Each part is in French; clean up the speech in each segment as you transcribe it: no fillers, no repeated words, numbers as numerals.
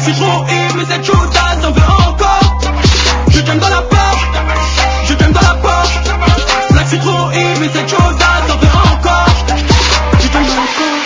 suis trop hip, mais cette chose t'en veux encore. Je t'aime dans la porte, je t'aime dans la porte. Là je suis trop hip, mais cette chose t'en veux encore. Je t'aime dans la porte,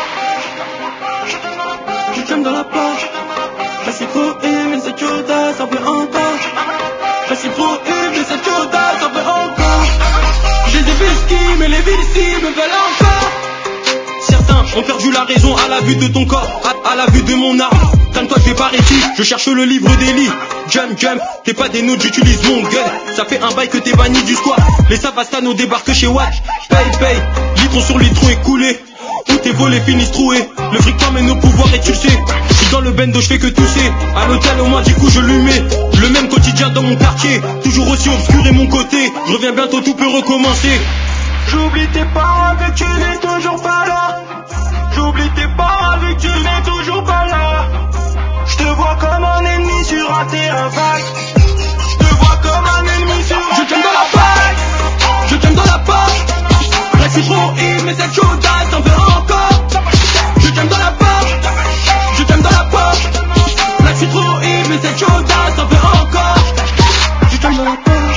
je t'aime dans la porte. Là je suis trop hip, mais cette chose t'en veux encore. Là je suis trop hip, mais cette chose t'en veux encore. J'ai des biscuits, mais les villes ici me veulent encore. Certains ont perdu la raison à la vue de ton corps, à la vue de mon arme. Calme-toi, je vais pas arrêter, je cherche le livre des lits. Jump, t'es pas des notes, j'utilise mon gun. Ça fait un bail que t'es banni du squat. Les Savastano débarquent chez Watt. Paye, litron sur litron écoulé. Tous tes volets finissent troués. Le fric t'emmène au pouvoir et tu le sais. J'suis dans le bendo, j'fais que tousser. À l'hôtel au moins du coup je lui mets le même quotidien dans mon quartier. Toujours aussi obscur et mon côté. Je reviens bientôt, tout peut recommencer. J'oublie tes parents vu que tu n'es toujours pas là. J'oublie tes parents vu que tu n'es toujours pas là. Je te vois comme un ennemi sur un terrain vague. Je te vois comme un ennemi sur un terrain vague. Je t'aime dans la porte, je t'aime dans la porte. Là je suis trop hip, mais cette chose t'en veux encore. Je t'aime dans la porte, je t'aime dans la porte. Là je suis trop hip, mais cette chose t'en veux encore. Je t'aime dans la porte,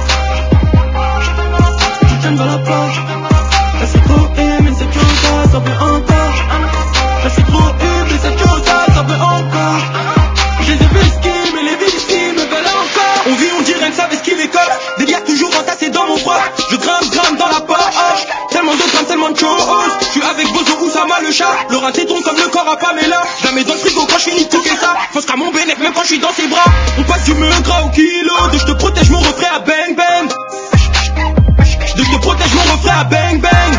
je t'aime dans la porte. Là je suis trop hip, mais cette chose t'en veux encore. Là je suis trop hip, mais cette chose t'en veux encore. J'ai des biscuits, mais les villes ici me veulent encore. On vit, on dirait que ça ce qui les colle. Des bières toujours entassées dans mon froid. Je grimpe dans la porte. Tellement de grammes, tellement de choses. Je suis avec Bozo Oussama le chat. Le rat s'étonne comme le corps à Pamela. Jamais dans le frigo quand je finis de cooker ça. Pense qu'à mon bénéf même quand je suis dans ses bras. On passe du gras au kilo. De je te protège mon refrain à bang bang. De je te protège mon refrain à bang bang.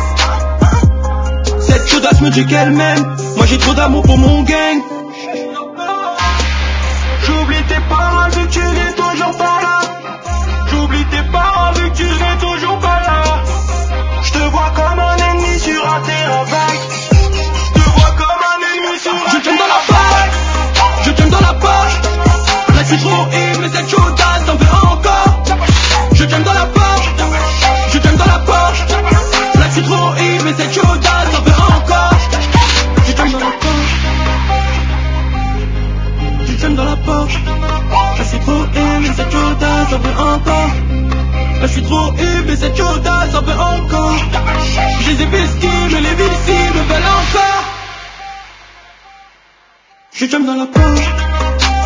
Cette chaudasse me dit qu'elle m'aime. Moi j'ai trop d'amour pour mon gang. J'oublie tes paroles vu que tu n'es toujours pas là. J'oublie tes paroles vu que tu n'es toujours pas là. Je te vois comme un ennemi sur un terrain vague. Je te vois comme un ennemi sur un terrain vague. Je t'aime dans la porte, je t'aime dans la porte. Là je suis trop hip, mais cette chose t'en veux encore. Je t'aime dans la porte, je t'aime dans la porte. Là je suis trop hip, mais cette chose t'en veux encore. Je t'aime dans la porte, je t'aime dans la porte. Là je suis trop hip, mais cette chose t'en veux encore. Là je suis trop hip, mais cette chose t'en veux encore. J'ai des biscuits, mais les villes ici me veulent encore. Je t'aime dans la porte,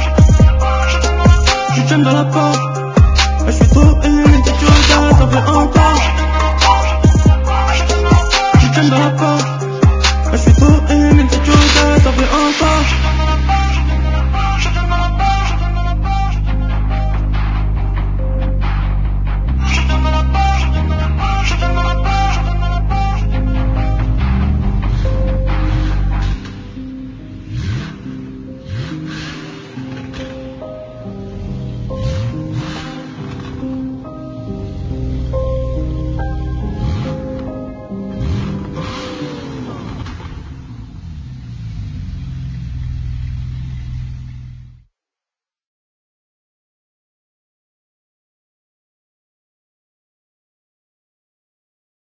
je t'aime dans la porte. Là je suis trop hip, mais cette chose t'en veux encore.